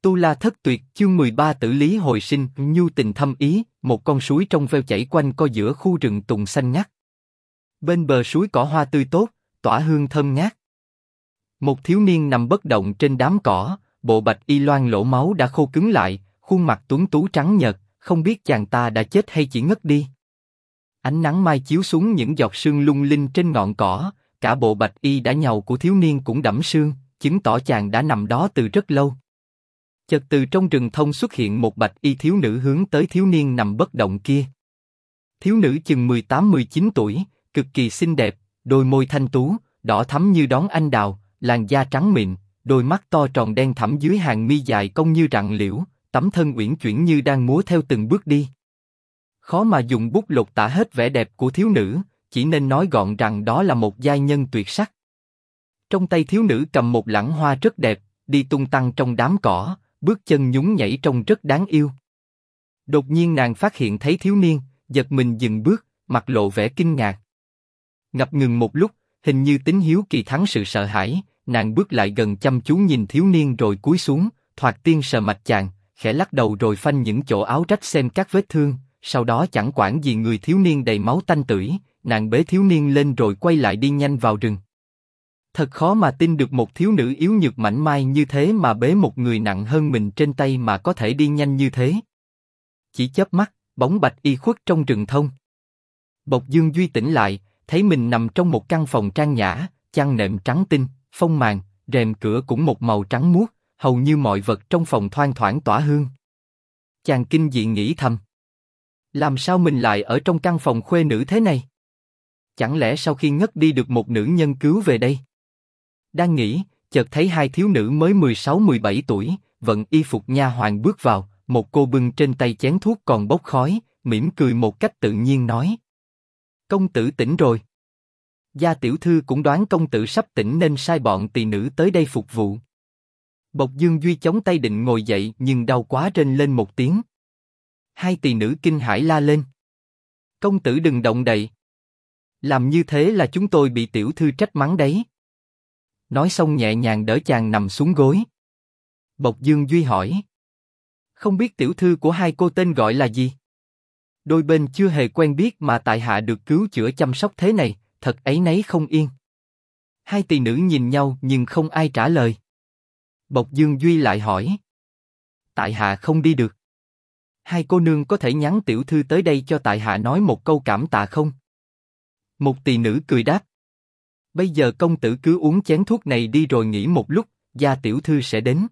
Tu La Thất Tuyệt, chương 13 Tử Lý Hồi Sinh, nhu tình thâm ý, một con suối trong veo chảy quanh co giữa khu rừng tùng xanh ngắt. Bên bờ suối cỏ hoa tươi tốt, tỏa hương thơm ngát. Một thiếu niên nằm bất động trên đám cỏ, bộ bạch y loang lỗ máu đã khô cứng lại, khuôn mặt tuấn tú trắng nhợt, không biết chàng ta đã chết hay chỉ ngất đi. Ánh nắng mai chiếu xuống những giọt sương lung linh trên ngọn cỏ, cả bộ bạch y đã nhàu của thiếu niên cũng đẫm sương, chứng tỏ chàng đã nằm đó từ rất lâu. Chợt từ trong rừng thông xuất hiện một bạch y thiếu nữ hướng tới thiếu niên nằm bất động kia. Thiếu nữ chừng 18-19 tuổi, cực kỳ xinh đẹp, đôi môi thanh tú, đỏ thắm như đón anh đào, làn da trắng mịn, đôi mắt to tròn đen thẳm dưới hàng mi dài cong như rặng liễu, tấm thân uyển chuyển như đang múa theo từng bước đi. Khó mà dùng bút lột tả hết vẻ đẹp của thiếu nữ, chỉ nên nói gọn rằng đó là một giai nhân tuyệt sắc. Trong tay thiếu nữ cầm một lẵng hoa rất đẹp, đi tung tăng trong đám cỏ, bước chân nhún nhảy trông rất đáng yêu. Đột nhiên nàng phát hiện thấy thiếu niên, giật mình dừng bước, mặt lộ vẻ kinh ngạc. Ngập ngừng một lúc, hình như tính hiếu kỳ thắng sự sợ hãi, nàng bước lại gần chăm chú nhìn thiếu niên rồi cúi xuống, thoạt tiên sờ mạch chàng, khẽ lắc đầu rồi phanh những chỗ áo rách xem các vết thương. Sau đó chẳng quản gì người thiếu niên đầy máu tanh tưởi, nàng bế thiếu niên lên rồi quay lại đi nhanh vào rừng. Thật khó mà tin được một thiếu nữ yếu nhược mảnh mai như thế mà bế một người nặng hơn mình trên tay mà có thể đi nhanh như thế. Chỉ chớp mắt, bóng bạch y khuất trong rừng thông. Bộc Dương Duy tỉnh lại, thấy mình nằm trong một căn phòng trang nhã, chăn nệm trắng tinh, phông màn, rèm cửa cũng một màu trắng muốt, hầu như mọi vật trong phòng thoang thoảng tỏa hương. Chàng kinh dị nghĩ thầm. Làm sao mình lại ở trong căn phòng khuê nữ thế này? Chẳng lẽ sau khi ngất đi được một nữ nhân cứu về đây? Đang nghĩ, chợt thấy hai thiếu nữ mới 16-17 tuổi, vận y phục nha hoàn bước vào, một cô bưng trên tay chén thuốc còn bốc khói, mỉm cười một cách tự nhiên nói: công tử tỉnh rồi. Gia tiểu thư cũng đoán công tử sắp tỉnh nên sai bọn tỳ nữ tới đây phục vụ. Bộc Dương Duy chống tay định ngồi dậy nhưng đau quá rên lên một tiếng. Hai tỳ nữ kinh hãi la lên: công tử đừng động đậy. Làm như thế là chúng tôi bị tiểu thư trách mắng đấy. Nói xong nhẹ nhàng đỡ chàng nằm xuống gối. Bộc Dương Duy hỏi: không biết tiểu thư của hai cô tên gọi là gì? Đôi bên chưa hề quen biết mà tại hạ được cứu chữa chăm sóc thế này, thật áy náy không yên. Hai tỳ nữ nhìn nhau nhưng không ai trả lời. Bộc Dương Duy lại hỏi: tại hạ không đi được. Hai cô nương có thể nhắn tiểu thư tới đây cho tại hạ nói một câu cảm tạ không? Một tỳ nữ cười đáp: bây giờ công tử cứ uống chén thuốc này đi rồi nghỉ một lúc, gia tiểu thư sẽ đến.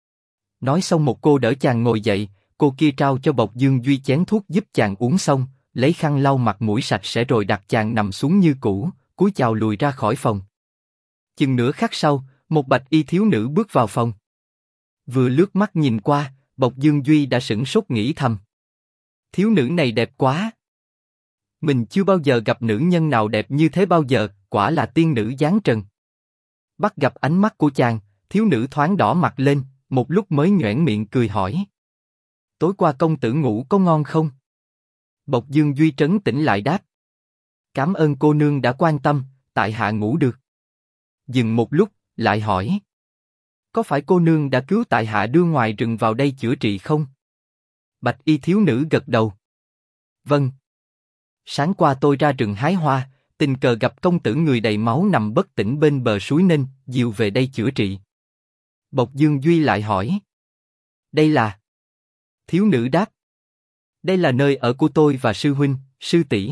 Nói xong một cô đỡ chàng ngồi dậy, cô kia trao cho Bộc Dương Duy chén thuốc giúp chàng uống xong, lấy khăn lau mặt mũi sạch sẽ rồi đặt chàng nằm xuống như cũ, cúi chào lùi ra khỏi phòng. Chừng nửa khắc sau, một bạch y thiếu nữ bước vào phòng. Vừa lướt mắt nhìn qua, Bộc Dương Duy đã sửng sốt nghĩ thầm: thiếu nữ này đẹp quá. Mình chưa bao giờ gặp nữ nhân nào đẹp như thế bao giờ, quả là tiên nữ giáng trần. Bắt gặp ánh mắt của chàng, thiếu nữ thoáng đỏ mặt lên, một lúc mới nhoẻn miệng cười hỏi: tối qua công tử ngủ có ngon không? Bộc Dương Duy trấn tĩnh lại đáp: cảm ơn cô nương đã quan tâm, tại hạ ngủ được. Dừng một lúc, lại hỏi: có phải cô nương đã cứu tại hạ đưa ngoài rừng vào đây chữa trị không? Bạch y thiếu nữ gật đầu: vâng. Sáng qua tôi ra rừng hái hoa, tình cờ gặp công tử người đầy máu nằm bất tỉnh bên bờ suối nên dìu về đây chữa trị. Bộc Dương Duy lại hỏi: đây là? Thiếu nữ đáp: đây là nơi ở của tôi và sư huynh, sư tỷ.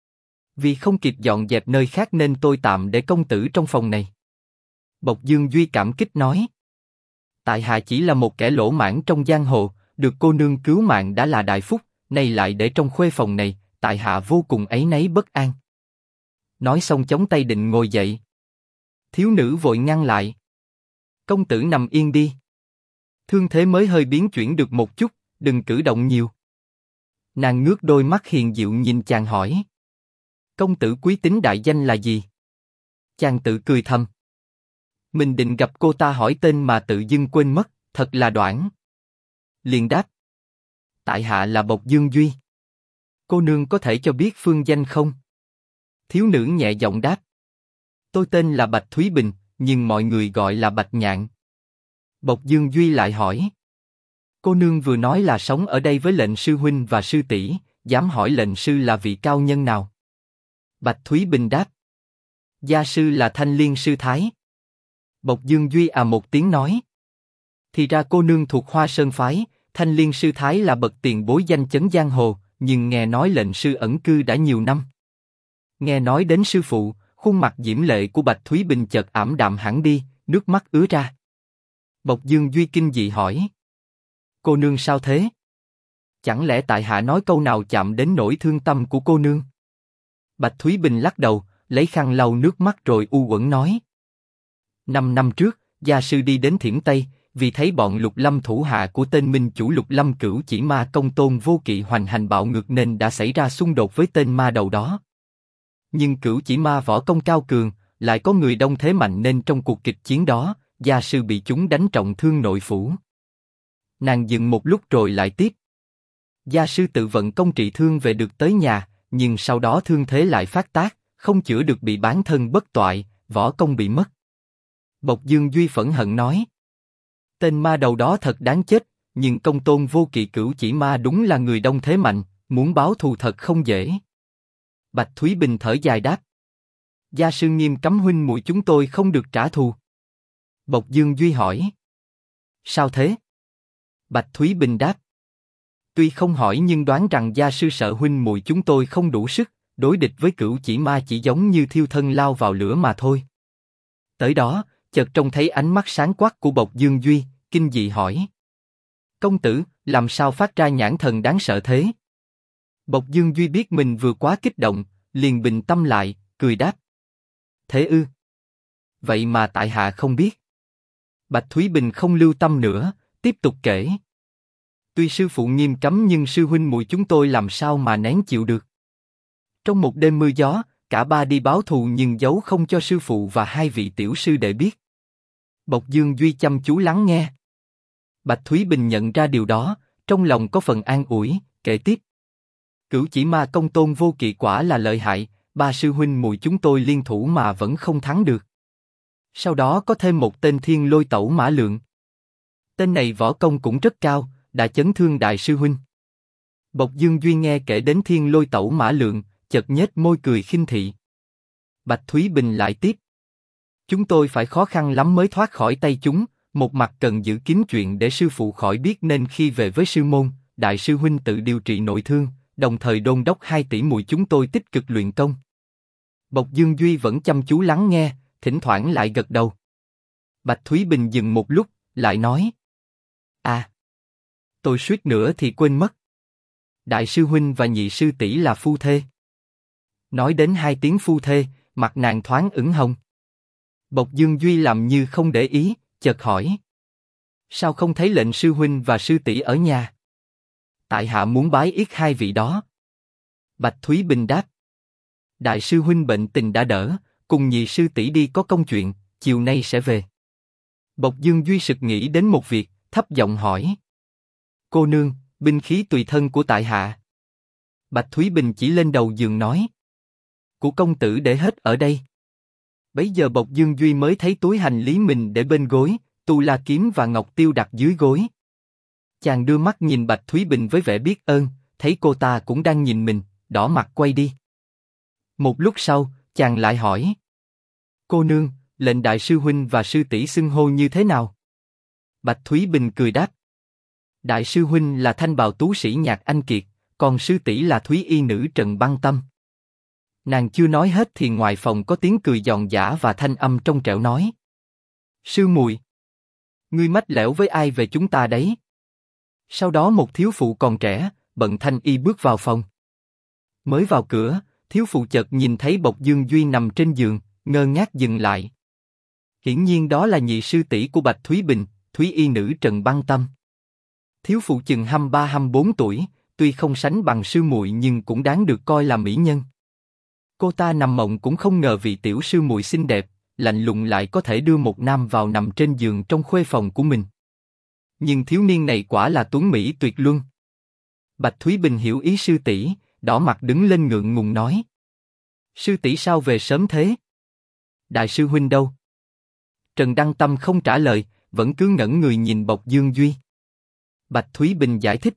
Vì không kịp dọn dẹp nơi khác nên tôi tạm để công tử trong phòng này. Bộc Dương Duy cảm kích nói: tại hạ chỉ là một kẻ lỗ mãng trong giang hồ, được cô nương cứu mạng đã là đại phúc, nay lại để trong khuê phòng này, tại hạ vô cùng áy náy bất an. Nói xong chống tay định ngồi dậy. Thiếu nữ vội ngăn lại: công tử nằm yên đi. Thương thế mới hơi biến chuyển được một chút, đừng cử động nhiều. Nàng ngước đôi mắt hiền dịu nhìn chàng hỏi: công tử quý tính đại danh là gì? Chàng tự cười thầm. Mình định gặp cô ta hỏi tên mà tự dưng quên mất, thật là đoản. Liền đáp: tại hạ là Bộc Dương Duy. Cô nương có thể cho biết phương danh không? Thiếu nữ nhẹ giọng đáp: tôi tên là Bạch Thúy Bình, nhưng mọi người gọi là Bạch Nhạn. Bộc Dương Duy lại hỏi: Cô nương vừa nói là sống ở đây với lệnh sư huynh và sư tỷ, dám hỏi lệnh sư là vị cao nhân nào? Bạch Thúy Bình đáp. Gia sư là Thanh Liên sư thái. Bộc Dương Duy một tiếng nói. Thì ra cô nương thuộc Hoa Sơn phái, Thanh Liên sư thái là bậc tiền bối danh chấn giang hồ, nhưng nghe nói lệnh sư ẩn cư đã nhiều năm. Nghe nói đến sư phụ, khuôn mặt diễm lệ của Bạch Thúy Bình chợt ảm đạm hẳn đi, nước mắt ứa ra. Bộc Dương Duy kinh dị hỏi. Cô nương sao thế? Chẳng lẽ tại hạ nói câu nào chạm đến nỗi thương tâm của cô nương? Bạch Thúy Bình lắc đầu, lấy khăn lau nước mắt rồi u uẩn nói. 5 năm trước, gia sư đi đến Thiểm Tây, vì thấy bọn Lục Lâm thủ hạ của tên minh chủ Lục Lâm Cửu Chỉ Ma Công Tôn Vô Kỵ hoành hành bạo ngược nên đã xảy ra xung đột với tên ma đầu đó. Nhưng Cửu Chỉ Ma võ công cao cường, lại có người đông thế mạnh nên trong cuộc kịch chiến đó, gia sư bị chúng đánh trọng thương nội phủ. Nàng dừng một lúc rồi lại tiếp. Gia sư tự vận công trị thương về được tới nhà, nhưng sau đó thương thế lại phát tác, không chữa được bị bán thân bất toại, võ công bị mất. Bộc Dương Duy phẫn hận nói. Tên ma đầu đó thật đáng chết, nhưng Công Tôn Vô Kỵ Cửu Chỉ Ma đúng là người đông thế mạnh, muốn báo thù thật không dễ. Bạch Thúy Bình thở dài đáp. Gia sư nghiêm cấm huynh muội chúng tôi không được trả thù. Bộc Dương Duy hỏi. Sao thế? Bạch Thúy Bình đáp. Tuy không hỏi nhưng đoán rằng gia sư sợ huynh muội chúng tôi không đủ sức, đối địch với Cửu Chỉ Ma chỉ giống như thiêu thân lao vào lửa mà thôi. Tới đó, chợt trông thấy ánh mắt sáng quắc của Bộc Dương Duy, kinh dị hỏi. Công tử, làm sao phát ra nhãn thần đáng sợ thế? Bộc Dương Duy biết mình vừa quá kích động, liền bình tâm lại, cười đáp. Thế ư? Vậy mà tại hạ không biết. Bạch Thúy Bình không lưu tâm nữa, tiếp tục kể. Tuy sư phụ nghiêm cấm nhưng sư huynh muội chúng tôi làm sao mà nén chịu được. Trong một đêm mưa gió, cả ba đi báo thù nhưng giấu không cho sư phụ và hai vị tiểu sư đệ biết. Bộc Dương Duy chăm chú lắng nghe. Bạch Thúy Bình nhận ra điều đó, trong lòng có phần an ủi, kể tiếp. Cửu Chỉ Ma Công Tôn Vô Kỵ quả là lợi hại, ba sư huynh muội chúng tôi liên thủ mà vẫn không thắng được. Sau đó có thêm một tên Thiên Lôi Tẩu Mã Lượng. Tên này võ công cũng rất cao, đã chấn thương đại sư huynh. Bộc Dương Duy nghe kể đến Thiên Lôi Tẩu Mã Lượng, chợt nhếch môi cười khinh thị. Bạch Thúy Bình lại tiếp. Chúng tôi phải khó khăn lắm mới thoát khỏi tay chúng, một mặt cần giữ kín chuyện để sư phụ khỏi biết nên khi về với sư môn, đại sư huynh tự điều trị nội thương, đồng thời đôn đốc hai tỷ muội chúng tôi tích cực luyện công. Bộc Dương Duy vẫn chăm chú lắng nghe, thỉnh thoảng lại gật đầu. Bạch Thúy Bình dừng một lúc, lại nói. Tôi suýt nữa thì quên mất. Đại sư huynh và nhị sư tỷ là phu thê. Nói đến hai tiếng phu thê, mặt nàng thoáng ửng hồng. Bộc Dương Duy làm như không để ý, chợt hỏi. Sao không thấy lệnh sư huynh và sư tỷ ở nhà? Tại hạ muốn bái yết hai vị đó. Bạch Thúy Bình đáp. Đại sư huynh bệnh tình đã đỡ, cùng nhị sư tỷ đi có công chuyện, chiều nay sẽ về. Bộc Dương Duy sực nghĩ đến một việc, thấp giọng hỏi. Cô nương, binh khí tùy thân của tại hạ. Bạch Thúy Bình chỉ lên đầu giường nói. Của công tử để hết ở đây. Bấy giờ Bộc Dương Duy mới thấy túi hành lý mình để bên gối, tu la kiếm và ngọc tiêu đặt dưới gối. Chàng đưa mắt nhìn Bạch Thúy Bình với vẻ biết ơn, thấy cô ta cũng đang nhìn mình, đỏ mặt quay đi. Một lúc sau, chàng lại hỏi. Cô nương, lệnh đại sư huynh và sư tỷ xưng hô như thế nào? Bạch Thúy Bình cười đáp. Đại sư huynh là thanh bào tú sĩ Nhạc Anh Kiệt, còn sư tỷ là Thúy Y nữ Trần Băng Tâm. Nàng chưa nói hết thì ngoài phòng có tiếng cười giòn giã và thanh âm trong trẻo nói. Sư muội, ngươi mách lẻo với ai về chúng ta đấy? Sau đó một thiếu phụ còn trẻ, bận thanh y bước vào phòng. Mới vào cửa, thiếu phụ chợt nhìn thấy Bộc Dương Duy nằm trên giường, ngơ ngác dừng lại. Hiển nhiên đó là nhị sư tỷ của Bạch Thúy Bình, Thúy Y nữ Trần Băng Tâm. Thiếu phụ chừng 23-24 tuổi, tuy không sánh bằng sư muội nhưng cũng đáng được coi là mỹ nhân. Cô ta nằm mộng cũng không ngờ vị tiểu sư muội xinh đẹp, lạnh lùng lại có thể đưa một nam vào nằm trên giường trong khuê phòng của mình. Nhưng thiếu niên này quả là tuấn mỹ tuyệt luân. Bạch Thúy Bình hiểu ý sư tỷ, đỏ mặt đứng lên ngượng ngùng nói. Sư tỷ sao về sớm thế? Đại sư huynh đâu? Trần Đăng Tâm không trả lời, vẫn cứ ngẩn người nhìn Bộc Dương Duy. Bạch Thúy Bình giải thích.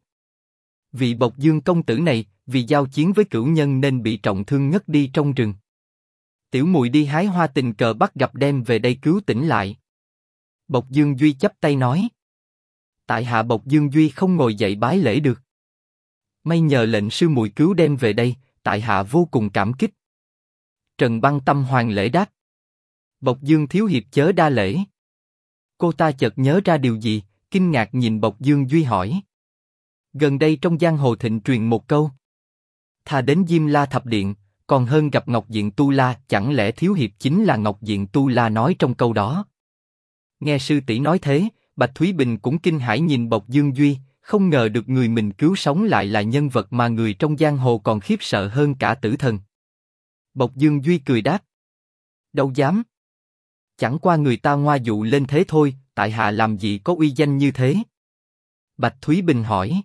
Vị Bộc Dương công tử này, vì giao chiến với cửu nhân nên bị trọng thương ngất đi trong rừng. Tiểu muội đi hái hoa tình cờ bắt gặp đem về đây cứu tỉnh lại. Bộc Dương Duy chắp tay nói. Tại hạ Bộc Dương Duy không ngồi dậy bái lễ được. May nhờ lệnh sư muội cứu đem về đây, tại hạ vô cùng cảm kích. Trần Băng Tâm hoàng lễ đáp. Bộc Dương thiếu hiệp chớ đa lễ. Cô ta chợt nhớ ra điều gì, kinh ngạc nhìn Bộc Dương Duy hỏi. Gần đây trong giang hồ thịnh truyền một câu. Thà đến Diêm La Thập Điện, còn hơn gặp Ngọc Diện Tu La, chẳng lẽ thiếu hiệp chính là Ngọc Diện Tu La nói trong câu đó? Nghe sư tỷ nói thế, Bạch Thúy Bình cũng kinh hãi nhìn Bộc Dương Duy, không ngờ được người mình cứu sống lại là nhân vật mà người trong giang hồ còn khiếp sợ hơn cả tử thần. Bộc Dương Duy cười đáp. Đâu dám. Chẳng qua người ta ngoa dụ lên thế thôi, tại hạ làm gì có uy danh như thế? Bạch Thúy Bình hỏi.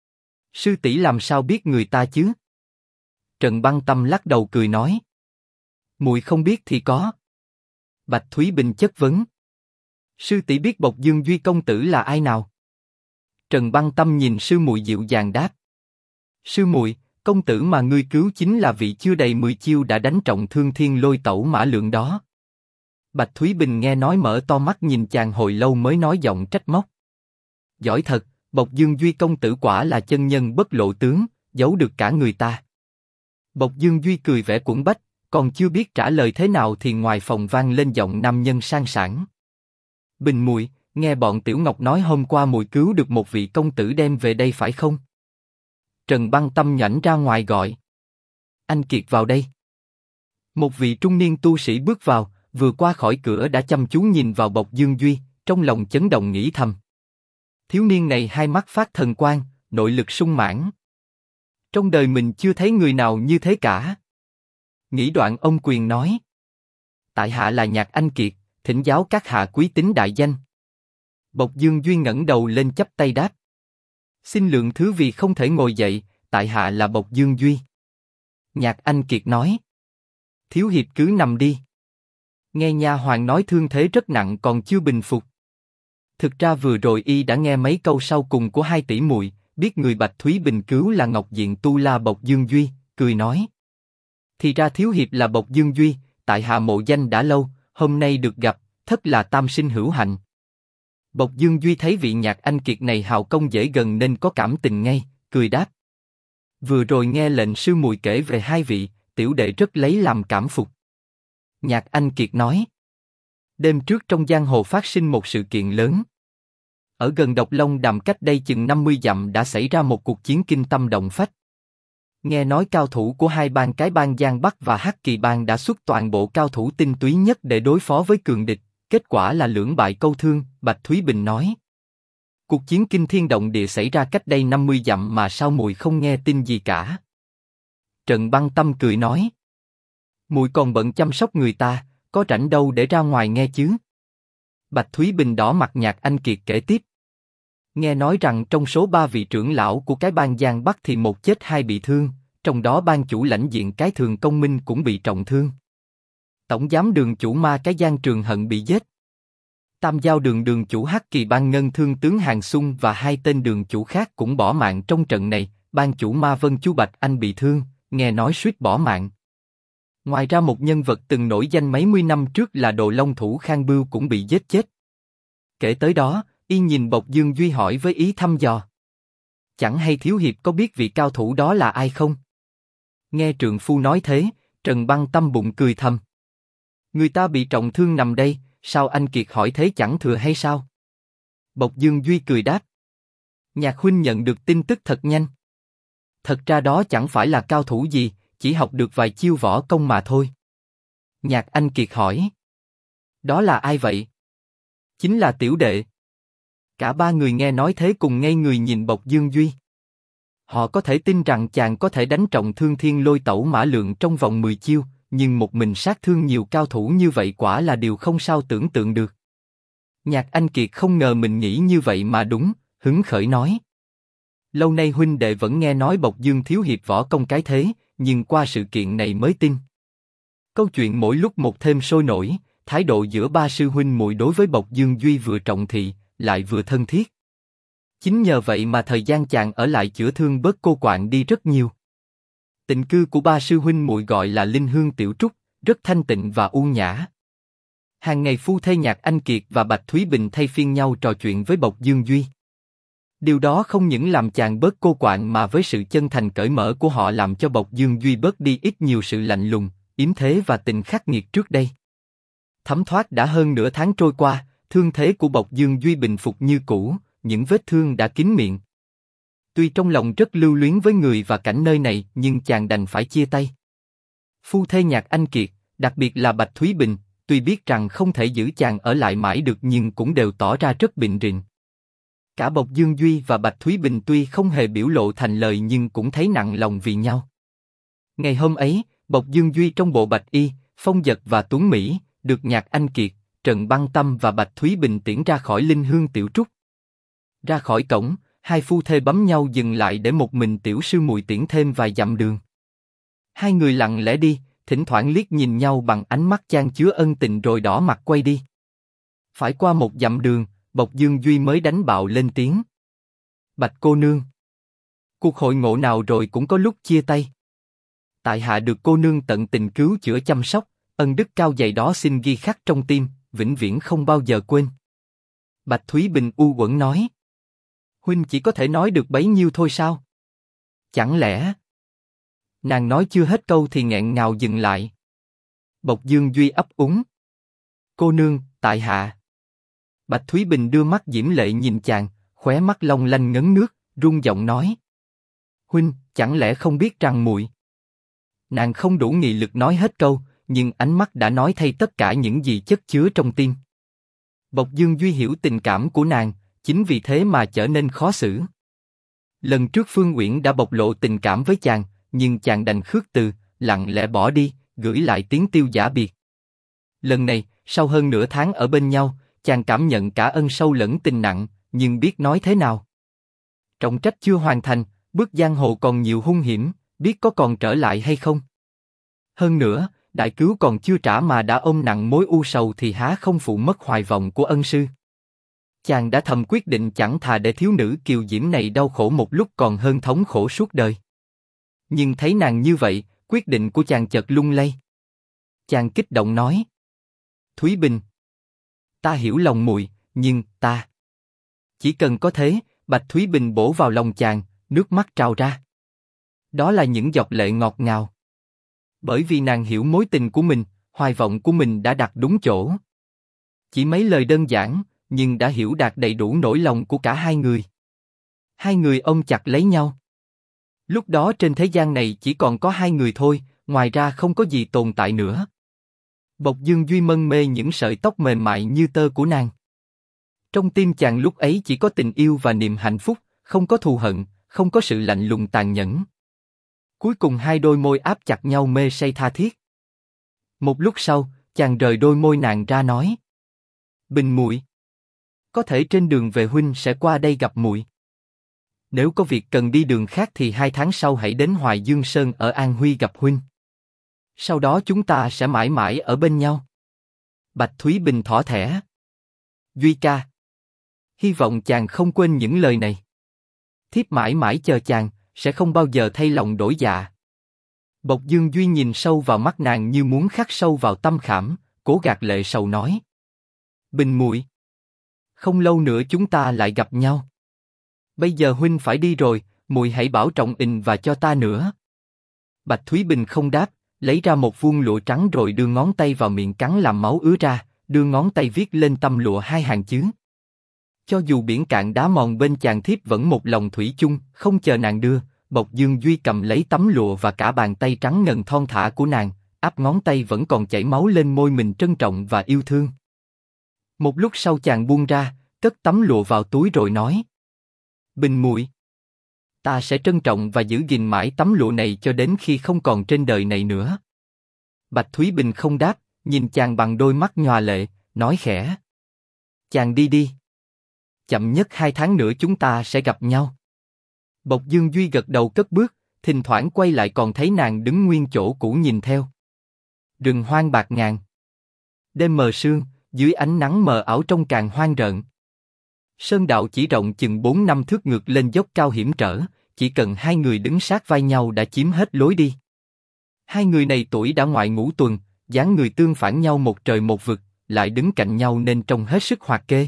Sư tỷ làm sao biết người ta chứ? Trần Băng Tâm lắc đầu cười nói. Muội không biết thì có. Bạch Thúy Bình chất vấn. Sư tỷ biết Bộc Dương Duy công tử là ai nào? Trần Băng Tâm nhìn sư muội dịu dàng đáp. Sư muội, công tử mà ngươi cứu chính là vị chưa đầy 10 chiêu đã đánh trọng thương Thiên Lôi Tẩu Mã Lượng đó. Bạch Thúy Bình nghe nói mở to mắt nhìn chàng hồi lâu mới nói giọng trách móc. Giỏi thật, Bộc Dương Duy công tử quả là chân nhân bất lộ tướng, giấu được cả người ta. Bộc Dương Duy cười vẻ cuỗn bách, còn chưa biết trả lời thế nào thì ngoài phòng vang lên giọng nam nhân sang sảng. Bình muội, nghe bọn Tiểu Ngọc nói hôm qua muội cứu được một vị công tử đem về đây phải không? Trần Băng Tâm nhảnh ra ngoài gọi. Anh Kiệt vào đây. Một vị trung niên tu sĩ bước vào, vừa qua khỏi cửa đã chăm chú nhìn vào Bộc Dương Duy, trong lòng chấn động nghĩ thầm. Thiếu niên này hai mắt phát thần quang, nội lực sung mãn. Trong đời mình chưa thấy người nào như thế cả. Nghĩ đoạn ông quyền nói. Tại hạ là Nhạc Anh Kiệt, thỉnh giáo các hạ quý tính đại danh. Bộc Dương Duy ngẩng đầu lên chắp tay đáp. Xin lượng thứ vì không thể ngồi dậy, tại hạ là Bộc Dương Duy. Nhạc Anh Kiệt nói. Thiếu hiệp cứ nằm đi. Nghe nha hoàn nói thương thế rất nặng còn chưa bình phục. Thực ra vừa rồi y đã nghe mấy câu sau cùng của hai tỷ muội, biết người Bạch Thúy Bình cứu là Ngọc Diện Tu La Bộc Dương Duy, cười nói. Thì ra thiếu hiệp là Bộc Dương Duy, tại hạ mộ danh đã lâu, hôm nay được gặp, thất là tam sinh hữu hạnh. Bộc Dương Duy thấy vị Nhạc Anh Kiệt này hào công dễ gần nên có cảm tình ngay, cười đáp. Vừa rồi nghe lệnh sư muội kể về hai vị, tiểu đệ rất lấy làm cảm phục. Nhạc Anh Kiệt nói. Đêm trước trong giang hồ phát sinh một sự kiện lớn. Ở gần Độc Long Đàm cách đây chừng 50 dặm đã xảy ra một cuộc chiến kinh tâm động phách. Nghe nói cao thủ của hai bang cái bang Giang Bắc và Hắc Kỳ bang đã xuất toàn bộ cao thủ tinh túy nhất để đối phó với cường địch, kết quả là lưỡng bại câu thương, Bạch Thúy Bình nói. Cuộc chiến kinh thiên động địa xảy ra cách đây 50 dặm mà sao muội không nghe tin gì cả? Trần Băng Tâm cười nói. Muội còn bận chăm sóc người ta, có rảnh đâu để ra ngoài nghe chứ? Bạch Thúy Bình đỏ mặt. Nhạc Anh Kiệt kể tiếp. Nghe nói rằng trong số 3 vị trưởng lão của cái bang Giang Bắc thì một chết hai bị thương, trong đó ban chủ lãnh diện cái Thường Công Minh cũng bị trọng thương. Tổng giám đường chủ ma cái Giang Trường Hận bị giết. Tam giao đường chủ Hắc Kỳ bang Ngân Thương tướng Hàng Xung và hai tên đường chủ khác cũng bỏ mạng trong trận này, ban chủ ma Vân Chu Bạch Anh bị thương, nghe nói suýt bỏ mạng. Ngoài ra một nhân vật từng nổi danh mấy mươi năm trước là Đồ Long thủ Khang Bưu cũng bị giết chết. Kể tới đó, y nhìn Bộc Dương Duy hỏi với ý thăm dò. Chẳng hay thiếu hiệp có biết vị cao thủ đó là ai không? Nghe trượng phu nói thế, Trần Băng Tâm bụng cười thầm. Người ta bị trọng thương nằm đây, sao anh Kiệt hỏi thế chẳng thừa hay sao? Bộc Dương Duy cười đáp. Nhạc huynh nhận được tin tức thật nhanh. Thật ra đó chẳng phải là cao thủ gì, chỉ học được vài chiêu võ công mà thôi. Nhạc Anh Kiệt hỏi. Đó là ai vậy? Chính là tiểu đệ. Cả ba người nghe nói thế cùng ngây người nhìn Bộc Dương Duy. Họ có thể tin rằng chàng có thể đánh trọng thương Thiên Lôi Tẩu Mã Lượng trong vòng 10 chiêu, nhưng một mình sát thương nhiều cao thủ như vậy quả là điều không sao tưởng tượng được. Nhạc Anh Kiệt không ngờ mình nghĩ như vậy mà đúng, hứng khởi nói. Lâu nay huynh đệ vẫn nghe nói Bộc Dương thiếu hiệp võ công cái thế, nhưng qua sự kiện này mới tin. Câu chuyện mỗi lúc một thêm sôi nổi, thái độ giữa ba sư huynh muội đối với Bộc Dương Duy vừa trọng thị, lại vừa thân thiết. Chính nhờ vậy mà thời gian chàng ở lại chữa thương bớt cô quạng đi rất nhiều. Tịnh cư của ba sư huynh muội gọi là Linh Hương Tiểu Trúc, rất thanh tịnh và u nhã. Hàng ngày phu thê Nhạc Anh Kiệt và Bạch Thúy Bình thay phiên nhau trò chuyện với Bộc Dương Duy. Điều đó không những làm chàng bớt cô quạng mà với sự chân thành cởi mở của họ làm cho Bộc Dương Duy bớt đi ít nhiều sự lạnh lùng, yếm thế và tình khắc nghiệt trước đây. Thấm thoát đã hơn nửa tháng trôi qua, thương thế của Bộc Dương Duy bình phục như cũ, những vết thương đã kín miệng. Tuy trong lòng rất lưu luyến với người và cảnh nơi này, nhưng chàng đành phải chia tay. Phu thê Nhạc Anh Kiệt, đặc biệt là Bạch Thúy Bình, tuy biết rằng không thể giữ chàng ở lại mãi được nhưng cũng đều tỏ ra rất bịnh rịnh. Cả Bộc Dương Duy và Bạch Thúy Bình tuy không hề biểu lộ thành lời nhưng cũng thấy nặng lòng vì nhau. Ngày hôm ấy, Bộc Dương Duy trong bộ bạch y, phong dật và tuấn mỹ, được Nhạc Anh Kiệt, Trần Băng Tâm và Bạch Thúy Bình tiễn ra khỏi Linh Hương Tiểu Trúc. Ra khỏi cổng, hai phu thê bấm nhau dừng lại để một mình tiểu sư muội tiễn thêm vài dặm đường. Hai người lặng lẽ đi, thỉnh thoảng liếc nhìn nhau bằng ánh mắt chan chứa ân tình rồi đỏ mặt quay đi. Phải qua một dặm đường, Bộc Dương Duy mới đánh bạo lên tiếng. Bạch cô nương, cuộc hội ngộ nào rồi cũng có lúc chia tay. Tại hạ được cô nương tận tình cứu chữa chăm sóc, ân đức cao dày đó xin ghi khắc trong tim, vĩnh viễn không bao giờ quên. Bạch Thúy Bình u uẩn nói. Huynh chỉ có thể nói được bấy nhiêu thôi sao? Chẳng lẽ... Nàng nói chưa hết câu thì nghẹn ngào dừng lại. Bộc Dương Duy ấp úng. Cô nương, tại hạ. Bạch Thúy Bình đưa mắt diễm lệ nhìn chàng, khóe mắt long lanh ngấn nước, run giọng nói. Huynh, chẳng lẽ không biết rằng muội... Nàng không đủ nghị lực nói hết câu, nhưng ánh mắt đã nói thay tất cả những gì chất chứa trong tim. Bộc Dương Duy hiểu tình cảm của nàng, chính vì thế mà trở nên khó xử. Lần trước Phương Uyển đã bộc lộ tình cảm với chàng, nhưng chàng đành khước từ, lặng lẽ bỏ đi, gửi lại tiếng tiêu giả biệt. Lần này, sau hơn nửa tháng ở bên nhau, chàng cảm nhận cả ân sâu lẫn tình nặng, nhưng biết nói thế nào. Trọng trách chưa hoàn thành, bước giang hồ còn nhiều hung hiểm, biết có còn trở lại hay không. Hơn nữa, đại cứu còn chưa trả mà đã ôm nặng mối u sầu thì há không phụ mất hoài vọng của ân sư. Chàng đã thầm quyết định chẳng thà để thiếu nữ kiều diễm này đau khổ một lúc còn hơn thống khổ suốt đời. Nhưng thấy nàng như vậy, quyết định của chàng chợt lung lay. Chàng kích động nói. Thúy Bình, ta hiểu lòng muội, nhưng ta... Chỉ cần có thế, Bạch Thúy Bình bổ vào lòng chàng, nước mắt trào ra. Đó là những giọt lệ ngọt ngào. Bởi vì nàng hiểu mối tình của mình, hoài vọng của mình đã đặt đúng chỗ. Chỉ mấy lời đơn giản, nhưng đã hiểu đạt đầy đủ nỗi lòng của cả hai người. Hai người ôm chặt lấy nhau. Lúc đó trên thế gian này chỉ còn có hai người thôi, ngoài ra không có gì tồn tại nữa. Bộc Dương Duy mân mê những sợi tóc mềm mại như tơ của nàng. Trong tim chàng lúc ấy chỉ có tình yêu và niềm hạnh phúc, không có thù hận, không có sự lạnh lùng tàn nhẫn. Cuối cùng hai đôi môi áp chặt nhau mê say tha thiết. Một lúc sau, chàng rời đôi môi nàng ra nói. Bình muội, có thể trên đường về huynh sẽ qua đây gặp muội. Nếu có việc cần đi đường khác thì 2 tháng sau hãy đến Hoài Dương Sơn ở An Huy gặp huynh. Sau đó chúng ta sẽ mãi mãi ở bên nhau. Bạch Thúy Bình thỏ thẻ. Duy ca, hy vọng chàng không quên những lời này. Thiếp mãi mãi chờ chàng, sẽ không bao giờ thay lòng đổi dạ. Bộc Dương Duy nhìn sâu vào mắt nàng như muốn khắc sâu vào tâm khảm, cố gạt lệ sầu nói. Bình muội, không lâu nữa chúng ta lại gặp nhau. Bây giờ huynh phải đi rồi, muội hãy bảo trọng ình và cho ta nữa. Bạch Thúy Bình không đáp, lấy ra một vuông lụa trắng rồi đưa ngón tay vào miệng cắn làm máu ứa ra, đưa ngón tay viết lên tấm lụa 2 hàng chữ. Cho dù biển cạn đá mòn bên chàng thiếp vẫn một lòng thủy chung, không chờ nàng đưa, Bộc Dương Duy cầm lấy tấm lụa và cả bàn tay trắng ngần thon thả của nàng, áp ngón tay vẫn còn chảy máu lên môi mình trân trọng và yêu thương. Một lúc sau chàng buông ra, cất tấm lụa vào túi rồi nói. Bình muội, ta sẽ trân trọng và giữ gìn mãi tấm lụa này cho đến khi không còn trên đời này nữa. Bạch Thúy Bình không đáp, nhìn chàng bằng đôi mắt nhòa lệ, nói khẽ. Chàng đi đi. Chậm nhất 2 tháng nữa chúng ta sẽ gặp nhau. Bộc Dương Duy gật đầu cất bước, thỉnh thoảng quay lại còn thấy nàng đứng nguyên chỗ cũ nhìn theo. Rừng hoang bạt ngàn. Đêm mờ sương, dưới ánh nắng mờ ảo trông càng hoang rợn. Sơn đạo chỉ rộng chừng 4-5 thước ngược lên dốc cao hiểm trở, chỉ cần hai người đứng sát vai nhau đã chiếm hết lối đi. Hai người này tuổi đã ngoại ngũ tuần, dáng người tương phản nhau một trời một vực, lại đứng cạnh nhau nên trông hết sức hoạt kê.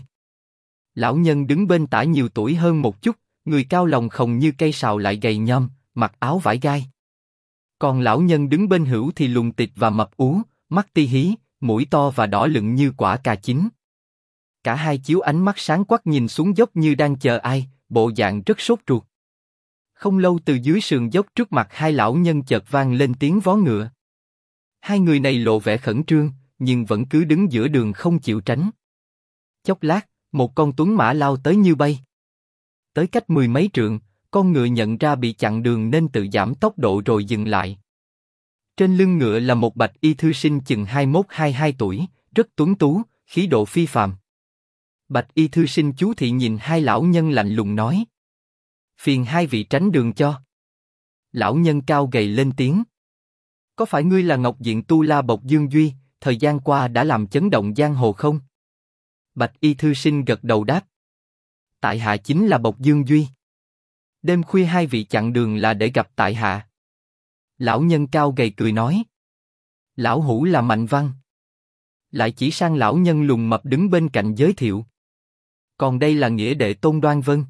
Lão nhân đứng bên tả nhiều tuổi hơn một chút, người cao lòng khồng như cây sào lại gầy nhom, mặc áo vải gai. Còn lão nhân đứng bên hữu thì lùn tịt và mập ú, mắt ti hí, mũi to và đỏ lựng như quả cà chín. Cả hai chiếu ánh mắt sáng quắc nhìn xuống dốc như đang chờ ai, bộ dạng rất sốt ruột. Không lâu từ dưới sườn dốc trước mặt hai lão nhân chợt vang lên tiếng vó ngựa. Hai người này lộ vẻ khẩn trương, nhưng vẫn cứ đứng giữa đường không chịu tránh. Chốc lát, một con tuấn mã lao tới như bay. Tới cách 10 mấy trượng, con ngựa nhận ra bị chặn đường nên tự giảm tốc độ rồi dừng lại. Trên lưng ngựa là một bạch y thư sinh chừng 21-22 tuổi, rất tuấn tú, khí độ phi phàm. Bạch y thư sinh chú thị nhìn hai lão nhân lạnh lùng nói: phiền hai vị tránh đường cho. Lão nhân cao gầy lên tiếng: có phải ngươi là Ngọc Diện Tu La Bộc Dương Duy, thời gian qua đã làm chấn động giang hồ không? Bạch y thư sinh gật đầu đáp: tại hạ chính là Bộc Dương Duy. Đêm khuya hai vị chặn đường là để gặp tại hạ. Lão nhân cao gầy cười nói: lão hủ là Mạnh Văn. Lại chỉ sang lão nhân lùn mập đứng bên cạnh giới thiệu: còn đây là nghĩa đệ Tôn Đoan Vân.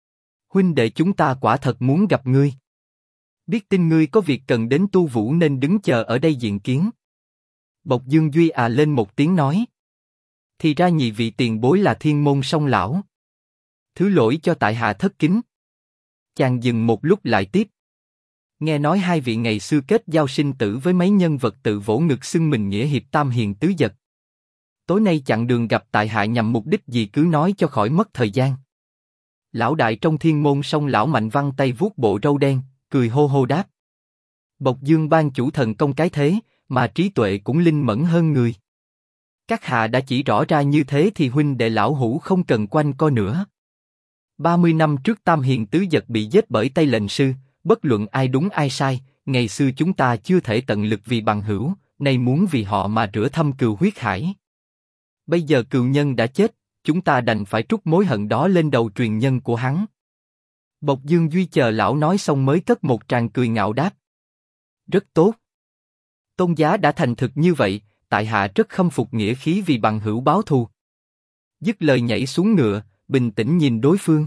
Huynh đệ chúng ta quả thật muốn gặp ngươi. Biết tin ngươi có việc cần đến Tu Vũ nên đứng chờ ở đây diện kiến. Bộc Dương Duy lên một tiếng nói: thì ra nhị vị tiền bối là Thiên Môn Song lão. Thứ lỗi cho tại hạ thất kính. Chàng dừng một lúc lại tiếp: nghe nói hai vị ngày xưa kết giao sinh tử với mấy nhân vật tự vỗ ngực xưng mình nghĩa hiệp tam hiền tứ dật. Tối nay chặn đường gặp tại hạ nhằm mục đích gì cứ nói cho khỏi mất thời gian. Lão đại trong Thiên Môn Song lão Mạnh Văn tay vuốt bộ râu đen, cười hô hô đáp: Bộc Dương ban chủ thần công cái thế, mà trí tuệ cũng linh mẫn hơn người. Các hạ đã chỉ rõ ra như thế thì huynh đệ lão hủ không cần quanh co nữa. 30 năm trước tam hiền tứ dật bị giết bởi tay lệnh sư, bất luận ai đúng ai sai, ngày xưa chúng ta chưa thể tận lực vì bằng hữu, nay muốn vì họ mà rửa thâm cừu huyết hải. Bây giờ cừu nhân đã chết, chúng ta đành phải trút mối hận đó lên đầu truyền nhân của hắn. Bộc Dương Duy chờ lão nói xong mới cất một tràng cười ngạo đáp: rất tốt. Tôn giá đã thành thực như vậy, tại hạ rất khâm phục nghĩa khí vì bằng hữu báo thù. Dứt lời nhảy xuống ngựa, bình tĩnh nhìn đối phương.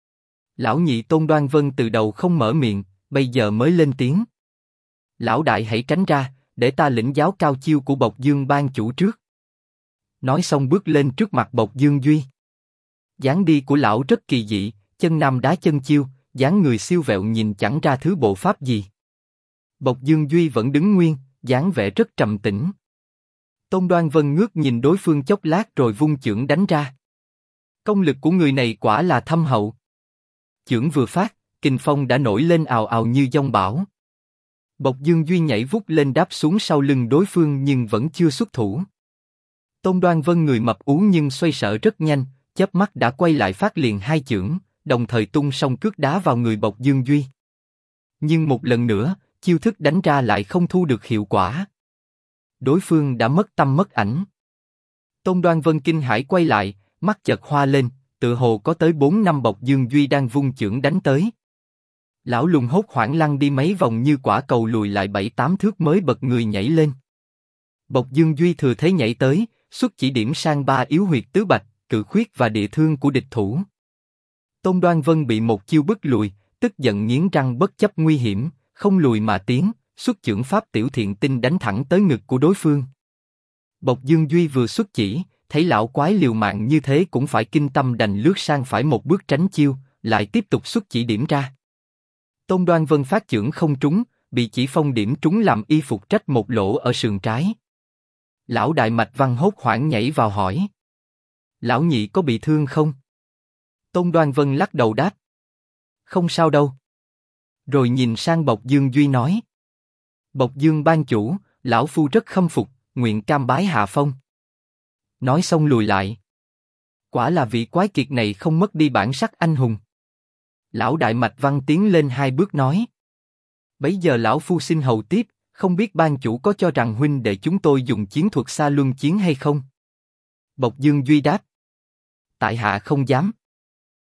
Lão nhị Tôn Đoan Vân từ đầu không mở miệng, bây giờ mới lên tiếng: lão đại hãy tránh ra, để ta lĩnh giáo cao chiêu của Bộc Dương ban chủ trước. Nói xong bước lên trước mặt Bộc Dương Duy. Dáng đi của lão rất kỳ dị, chân nam đá chân chiêu, dáng người siêu vẹo nhìn chẳng ra thứ bộ pháp gì. Bộc Dương Duy vẫn đứng nguyên, dáng vẻ rất trầm tĩnh. Tôn Đoan Vân ngước nhìn đối phương chốc lát rồi vung chưởng đánh ra. Công lực của người này quả là thâm hậu. Chưởng vừa phát, kình phong đã nổi lên ào ào như giông bão. Bộc Dương Duy nhảy vút lên đáp xuống sau lưng đối phương nhưng vẫn chưa xuất thủ. Tôn Đoan Vân người mập ú nhưng xoay sở rất nhanh, chớp mắt đã quay lại phát liền hai chưởng, đồng thời tung song cước đá vào người Bộc Dương Duy. Nhưng một lần nữa, chiêu thức đánh ra lại không thu được hiệu quả. Đối phương đã mất tâm mất ảnh. Tôn Đoan Vân kinh hãi quay lại, mắt chợt hoa lên, tựa hồ có tới 4 năm Bộc Dương Duy đang vung chưởng đánh tới. Lão lùng hốt hoảng lăn đi mấy vòng như quả cầu lùi lại 7-8 thước mới bật người nhảy lên. Bộc Dương Duy thừa thế nhảy tới, xuất chỉ điểm sang ba yếu huyệt tứ bạch, cự khuyết và địa thương của địch thủ. Tôn Đoan Vân bị một chiêu bức lùi, tức giận nghiến răng bất chấp nguy hiểm, không lùi mà tiến, xuất chưởng pháp tiểu thiện tinh đánh thẳng tới ngực của đối phương. Bộc Dương Duy vừa xuất chỉ, thấy lão quái liều mạng như thế cũng phải kinh tâm đành lướt sang phải một bước tránh chiêu, lại tiếp tục xuất chỉ điểm ra. Tôn Đoan Vân phát chưởng không trúng, bị chỉ phong điểm trúng làm y phục rách một lỗ ở sườn trái. Lão đại Mạch Văn hốt hoảng nhảy vào hỏi: lão nhị có bị thương không? Tôn Đoan Vân lắc đầu đáp: không sao đâu. Rồi nhìn sang Bộc Dương Duy nói: Bộc Dương ban chủ, lão phu rất khâm phục, nguyện cam bái hạ phong. Nói xong lùi lại. Quả là vị quái kiệt này không mất đi bản sắc anh hùng. Lão đại Mạch Văn tiến lên 2 bước nói: bấy giờ lão phu xin hầu tiếp, không biết ban chủ có cho rằng huynh đệ chúng tôi dùng chiến thuật xa luân chiến hay không? Bộc Dương Duy đáp: tại hạ không dám.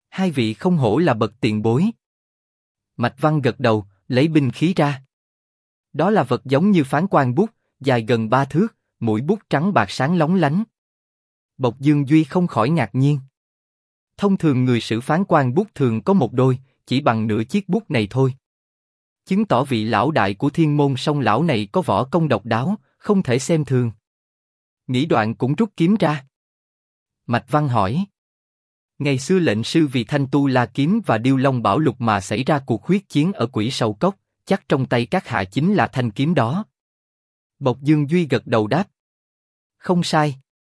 Hai vị không hổ là bậc tiền bối. Mạch Văn gật đầu, lấy binh khí ra. Đó là vật giống như phán quan bút, dài gần 3 thước, mũi bút trắng bạc sáng lóng lánh. Bộc Dương Duy không khỏi ngạc nhiên. Thông thường người sử phán quan bút thường có một đôi, chỉ bằng nửa chiếc bút này thôi. Chứng tỏ vị lão đại của Thiên Môn Song lão này có võ công độc đáo, không thể xem thường. Nghĩ đoạn cũng rút kiếm ra. Mạch Văn hỏi. Ngày xưa lệnh sư vì Thanh Tu La kiếm và Điêu Long Bảo Lục mà xảy ra cuộc huyết chiến ở Quỷ Sầu Cốc, chắc trong tay các hạ chính là thanh kiếm đó. Bộc Dương Duy gật đầu đáp. Không sai.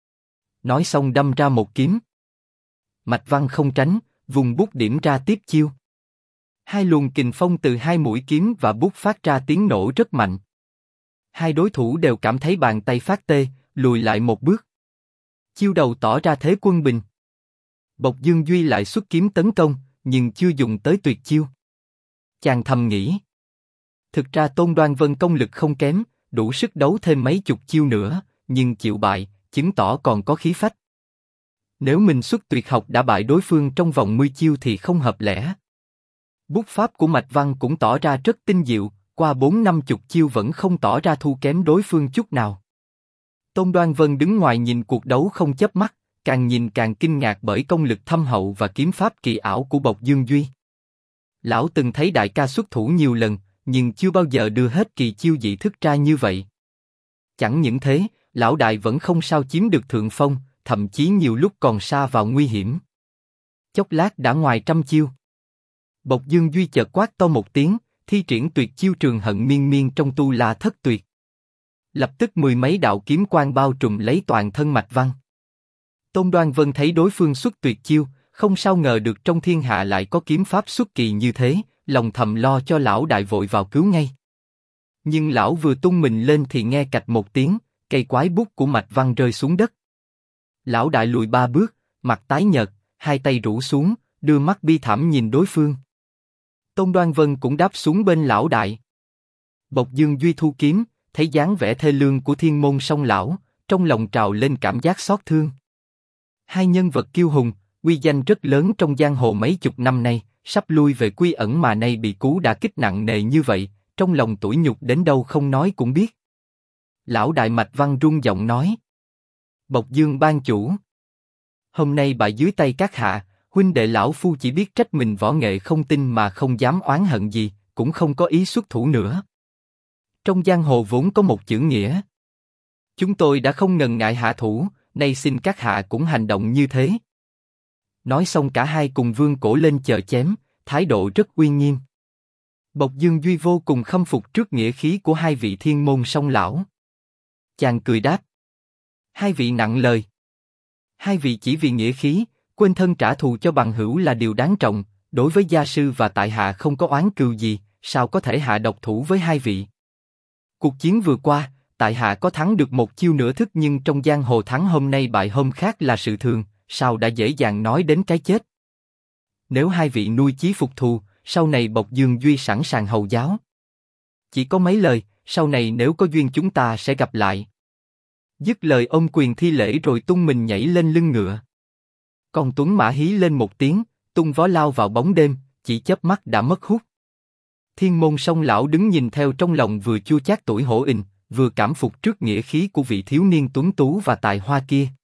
Nói xong đâm ra một kiếm. Mạch Văn không tránh, vùng bút điểm ra tiếp chiêu. Hai luồng kình phong từ hai mũi kiếm và bút phát ra tiếng nổ rất mạnh. Hai đối thủ đều cảm thấy bàn tay phát tê, lùi lại một bước. Chiêu đầu tỏ ra thế quân bình. Bộc Dương Duy lại xuất kiếm tấn công, nhưng chưa dùng tới tuyệt chiêu. Chàng thầm nghĩ. Thực ra Tôn Đoan Vân công lực không kém, đủ sức đấu thêm mấy chục chiêu nữa, nhưng chịu bại, chứng tỏ còn có khí phách. Nếu mình xuất tuyệt học đã bại đối phương trong vòng 10 chiêu thì không hợp lẽ. Bút pháp của Mạch Văn cũng tỏ ra rất tinh diệu, qua 4-50 chiêu vẫn không tỏ ra thua kém đối phương chút nào. Tôn Đoan Vân đứng ngoài nhìn cuộc đấu không chớp mắt, càng nhìn càng kinh ngạc bởi công lực thâm hậu và kiếm pháp kỳ ảo của Bộc Dương Duy. Lão từng thấy đại ca xuất thủ nhiều lần, nhưng chưa bao giờ đưa hết kỳ chiêu dị thức ra như vậy. Chẳng những thế, lão đại vẫn không sao chiếm được thượng phong, thậm chí nhiều lúc còn sa vào nguy hiểm. Chốc lát đã ngoài trăm chiêu. Bộc Dương Duy chợt quát to một tiếng, thi triển tuyệt chiêu Trường Hận Miên Miên trong Tu La Thất Tuyệt. Lập tức mười mấy đạo kiếm quang bao trùm lấy toàn thân Mạch Văn. Tôn Đoan Vân thấy đối phương xuất tuyệt chiêu, không sao ngờ được trong thiên hạ lại có kiếm pháp xuất kỳ như thế, lòng thầm lo cho lão đại vội vào cứu ngay. Nhưng lão vừa tung mình lên thì nghe cạch một tiếng, cây quái bút của Mạch Văn rơi xuống đất. Lão đại lùi 3 bước, mặt tái nhợt, hai tay rũ xuống, đưa mắt bi thảm nhìn đối phương. Tôn Đoan Vân cũng đáp xuống bên lão đại. Bộc Dương Duy thu kiếm, thấy dáng vẻ thê lương của Thiên Môn Song lão, trong lòng trào lên cảm giác xót thương. Hai nhân vật kiêu hùng, uy danh rất lớn trong giang hồ mấy chục năm nay, sắp lui về quy ẩn mà nay bị cú đả kích nặng nề như vậy, trong lòng tủi nhục đến đâu không nói cũng biết. Lão đại Mạch Văn run giọng nói. Bộc Dương ban chủ. Hôm nay bại dưới tay các hạ, huynh đệ lão phu chỉ biết trách mình võ nghệ không tinh mà không dám oán hận gì, cũng không có ý xuất thủ nữa. Trong giang hồ vốn có một chữ nghĩa. Chúng tôi đã không ngần ngại hạ thủ, nay xin các hạ cũng hành động như thế. Nói xong cả hai cùng vươn cổ lên chờ chém, thái độ rất uy nghiêm. Bộc Dương Duy vô cùng khâm phục trước nghĩa khí của hai vị Thiên Môn Song lão. Chàng cười đáp. Hai vị nặng lời. Hai vị chỉ vì nghĩa khí, quên thân trả thù cho bằng hữu là điều đáng trọng, đối với gia sư và tại hạ không có oán cừu gì, sao có thể hạ độc thủ với hai vị. Cuộc chiến vừa qua, tại hạ có thắng được một chiêu nửa thức nhưng trong giang hồ thắng hôm nay bại hôm khác là sự thường, sao đã dễ dàng nói đến cái chết. Nếu hai vị nuôi chí phục thù, sau này Bộc Dương Duy sẵn sàng hầu giáo. Chỉ có mấy lời, sau này nếu có duyên chúng ta sẽ gặp lại. Dứt lời ôm quyền thi lễ rồi tung mình nhảy lên lưng ngựa. Con tuấn mã hí lên một tiếng, tung vó lao vào bóng đêm, chỉ chớp mắt đã mất hút. Thiên Môn Song lão đứng nhìn theo trong lòng vừa chua chát tuổi hổ ình, vừa cảm phục trước nghĩa khí của vị thiếu niên tuấn tú và tài hoa kia.